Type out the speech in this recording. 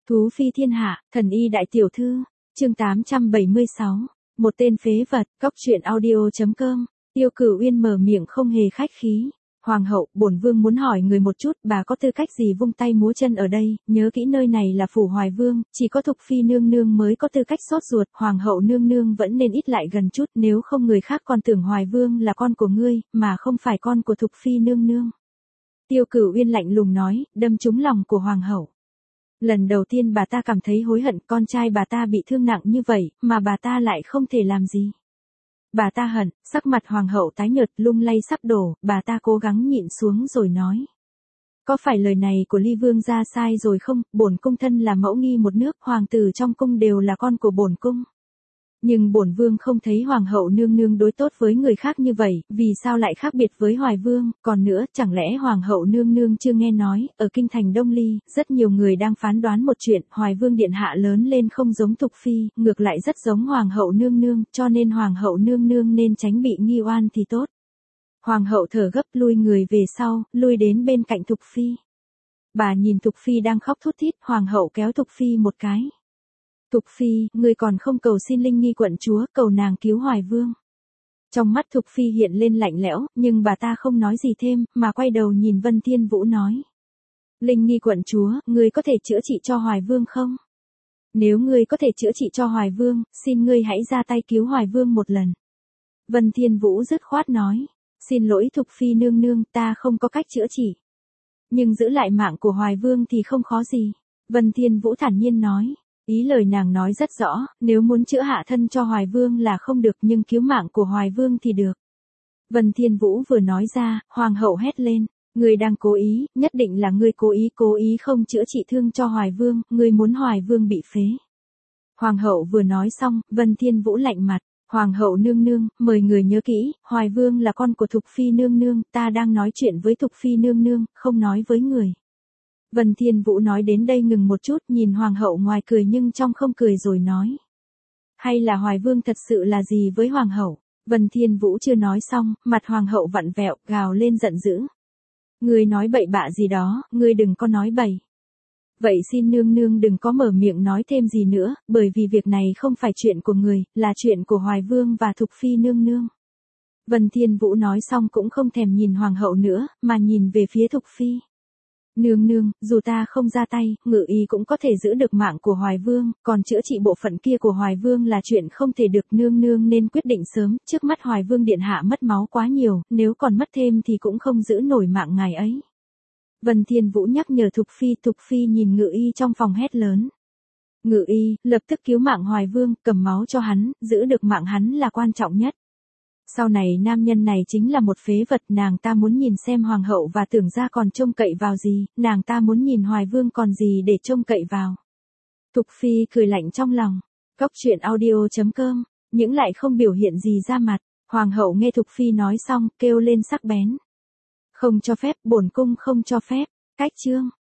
Thú phi thiên hạ, thần y đại tiểu thư, chương 876, một tên phế vật, cóc truyện audio.com, Tiêu Cửu Uyên mở miệng không hề khách khí. Hoàng hậu, bổn vương muốn hỏi người một chút, bà có tư cách gì vung tay múa chân ở đây, nhớ kỹ nơi này là phủ Hoài Vương, chỉ có Thục phi nương nương mới có tư cách sốt ruột, hoàng hậu nương nương vẫn nên ít lại gần chút, nếu không người khác còn tưởng Hoài Vương là con của ngươi, mà không phải con của Thục phi nương nương. Tiêu Cửu Uyên lạnh lùng nói, đâm trúng lòng của hoàng hậu. Lần đầu tiên bà ta cảm thấy hối hận, con trai bà ta bị thương nặng như vậy, mà bà ta lại không thể làm gì. Bà ta hận, sắc mặt hoàng hậu tái nhợt lung lay sắp đổ, bà ta cố gắng nhịn xuống rồi nói. Có phải lời này của Ly Vương ra sai rồi không, bổn cung thân là mẫu nghi một nước, hoàng tử trong cung đều là con của bổn cung. Nhưng bổn vương không thấy hoàng hậu nương nương đối tốt với người khác như vậy, vì sao lại khác biệt với Hoài Vương, còn nữa, chẳng lẽ hoàng hậu nương nương chưa nghe nói, ở kinh thành Đông Ly, rất nhiều người đang phán đoán một chuyện, Hoài Vương điện hạ lớn lên không giống Thục phi, ngược lại rất giống hoàng hậu nương nương, cho nên hoàng hậu nương nương nên tránh bị nghi oan thì tốt. Hoàng hậu thở gấp lui người về sau, lui đến bên cạnh Thục phi. Bà nhìn Thục phi đang khóc thút thít, hoàng hậu kéo Thục phi một cái. Thục phi, ngươi còn không cầu xin Linh Nghi quận chúa, cầu nàng cứu Hoài Vương. Trong mắt Thục phi hiện lên lạnh lẽo, nhưng bà ta không nói gì thêm, mà quay đầu nhìn Vân Thiên Vũ nói. Linh Nghi quận chúa, ngươi có thể chữa trị cho Hoài Vương không? Nếu ngươi có thể chữa trị cho Hoài Vương, xin ngươi hãy ra tay cứu Hoài Vương một lần. Vân Thiên Vũ dứt khoát nói. Xin lỗi Thục phi nương nương, ta không có cách chữa trị. Nhưng giữ lại mạng của Hoài Vương thì không khó gì. Vân Thiên Vũ thản nhiên nói. Ý lời nàng nói rất rõ, nếu muốn chữa hạ thân cho Hoài Vương là không được nhưng cứu mạng của Hoài Vương thì được. Vân Thiên Vũ vừa nói ra, hoàng hậu hét lên, ngươi đang cố ý, nhất định là ngươi cố ý không chữa trị thương cho Hoài Vương, ngươi muốn Hoài Vương bị phế. Hoàng hậu vừa nói xong, Vân Thiên Vũ lạnh mặt, hoàng hậu nương nương, mời người nhớ kỹ, Hoài Vương là con của Thục phi nương nương, ta đang nói chuyện với Thục phi nương nương, không nói với người. Vân Thiên Vũ nói đến đây ngừng một chút, nhìn hoàng hậu ngoài cười nhưng trong không cười rồi nói. Hay là Hoài Vương thật sự là gì với hoàng hậu? Vân Thiên Vũ chưa nói xong, mặt hoàng hậu vặn vẹo, gào lên giận dữ. Ngươi nói bậy bạ gì đó, ngươi đừng có nói bậy. Vậy xin nương nương đừng có mở miệng nói thêm gì nữa, bởi vì việc này không phải chuyện của người, là chuyện của Hoài Vương và Thục phi nương nương. Vân Thiên Vũ nói xong cũng không thèm nhìn hoàng hậu nữa, mà nhìn về phía Thục phi. Nương nương, dù ta không ra tay, ngự y cũng có thể giữ được mạng của Hoài Vương, còn chữa trị bộ phận kia của Hoài Vương là chuyện không thể được, nương nương nên quyết định sớm, trước mắt Hoài Vương điện hạ mất máu quá nhiều, nếu còn mất thêm thì cũng không giữ nổi mạng ngài ấy. Vân Thiên Vũ nhắc nhở Thục phi nhìn ngự y trong phòng hét lớn. Ngự y, lập tức cứu mạng Hoài Vương, cầm máu cho hắn, giữ được mạng hắn là quan trọng nhất. Sau này nam nhân này chính là một phế vật, nàng ta muốn nhìn xem hoàng hậu và tưởng ra còn trông cậy vào gì, nàng ta muốn nhìn Hoài Vương còn gì để trông cậy vào. Thục phi cười lạnh trong lòng. Cóc truyện audio.com, những lại không biểu hiện gì ra mặt. Hoàng hậu nghe Thục phi nói xong, kêu lên sắc bén. Không cho phép, bổn cung không cho phép. Cách chương.